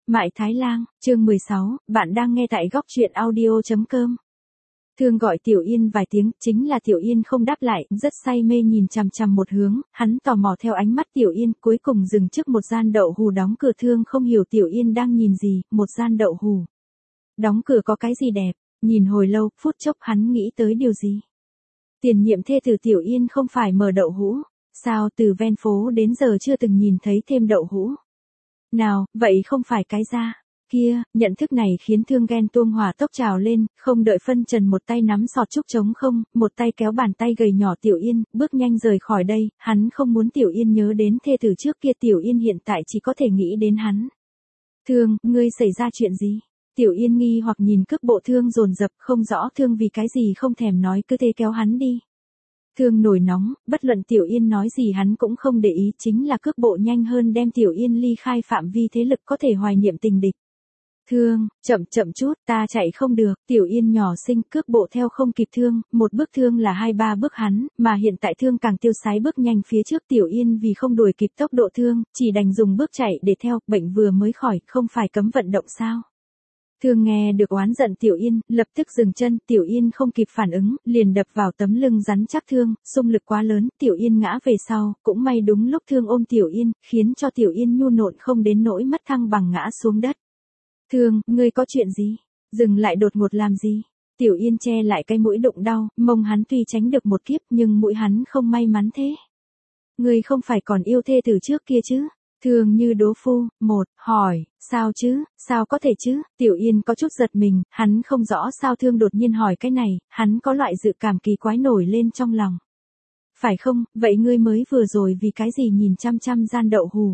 Mại Thái Lang, chương 16, bạn đang nghe tại góc truyện audio.com. Thương gọi Tiểu Yên vài tiếng, chính là Tiểu Yên không đáp lại, rất say mê nhìn chằm chằm một hướng, hắn tò mò theo ánh mắt Tiểu Yên, cuối cùng dừng trước một gian đậu hù đóng cửa. Thương không hiểu Tiểu Yên đang nhìn gì, một gian đậu hù. Đóng cửa có cái gì đẹp, nhìn hồi lâu, phút chốc hắn nghĩ tới điều gì. Tiền nhiệm thê tử Tiểu Yên không phải mở đậu hũ, sao từ ven phố đến giờ chưa từng nhìn thấy thêm đậu hũ. Nào, vậy không phải cái da kia, nhận thức này khiến Thương ghen tuông hỏa tốc trào lên, không đợi phân trần một tay nắm sọt trúc trống không, một tay kéo bàn tay gầy nhỏ Tiểu Yên, bước nhanh rời khỏi đây, hắn không muốn Tiểu Yên nhớ đến thê tử trước kia. Tiểu Yên hiện tại chỉ có thể nghĩ đến hắn. Thương, ngươi xảy ra chuyện gì? Tiểu Yên nghi hoặc nhìn cước bộ Thương dồn dập, không rõ Thương vì cái gì không thèm nói, cứ thế kéo hắn đi. Thương nổi nóng, bất luận Tiểu Yên nói gì hắn cũng không để ý, chính là cước bộ nhanh hơn đem Tiểu Yên ly khai phạm vi thế lực có thể hoài niệm tình địch. Thương, chậm chút, ta chạy không được. Tiểu Yên nhỏ xinh, cước bộ theo không kịp Thương, một bước Thương là 2-3 bước hắn, mà hiện tại Thương càng tiêu sái bước nhanh phía trước. Tiểu Yên vì không đuổi kịp tốc độ Thương, chỉ đành dùng bước chạy để theo. Bệnh vừa mới khỏi, không phải cấm vận động sao? Thương nghe được oán giận Tiểu Yên, lập tức dừng chân. Tiểu Yên không kịp phản ứng, liền đập vào tấm lưng rắn chắc Thương, xung lực quá lớn, Tiểu Yên ngã về sau, cũng may đúng lúc Thương ôm Tiểu Yên, khiến cho Tiểu Yên nhu nộn không đến nỗi mất thăng bằng ngã xuống đất. Thương, ngươi có chuyện gì? Dừng lại đột ngột làm gì? Tiểu Yên che lại cái mũi đụng đau, mông hắn tuy tránh được một kiếp nhưng mũi hắn không may mắn thế. Ngươi không phải còn yêu thê từ trước kia chứ? Thương như đố phu, hỏi, sao chứ, sao có thể chứ? Tiểu Yên có chút giật mình, hắn không rõ sao Thương đột nhiên hỏi cái này, hắn có loại dự cảm kỳ quái nổi lên trong lòng. Phải không, vậy ngươi mới vừa rồi vì cái gì nhìn chăm chăm gian đậu hù?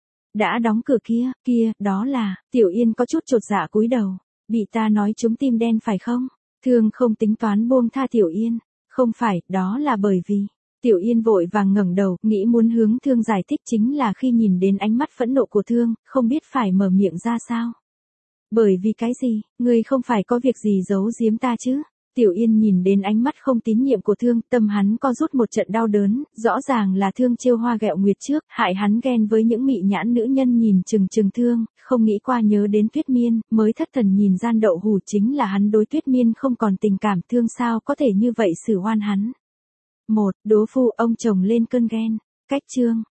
Đã đóng cửa kia, đó là. Tiểu Yên có chút chột dạ cúi đầu, bị ta nói trúng tim đen phải không? Thương không tính toán buông tha Tiểu Yên, không phải, đó là bởi vì. Tiểu Yên vội vàng ngẩng đầu, nghĩ muốn hướng Thương giải thích, chính là khi nhìn đến ánh mắt phẫn nộ của Thương, không biết phải mở miệng ra sao. Bởi vì cái gì, ngươi không phải có việc gì giấu giếm ta chứ? Tiểu Yên nhìn đến ánh mắt không tín nhiệm của Thương, tâm hắn co rút một trận đau đớn, rõ ràng là Thương trêu hoa ghẹo nguyệt trước, hại hắn ghen với những mị nhãn nữ nhân nhìn chừng Thương, không nghĩ qua nhớ đến Tuyết Miên, mới thất thần nhìn gian đậu hù, chính là hắn đối Tuyết Miên không còn tình cảm. Thương sao có thể như vậy xử oan hắn. Đố phu, ông chồng lên cơn ghen. Cách chương.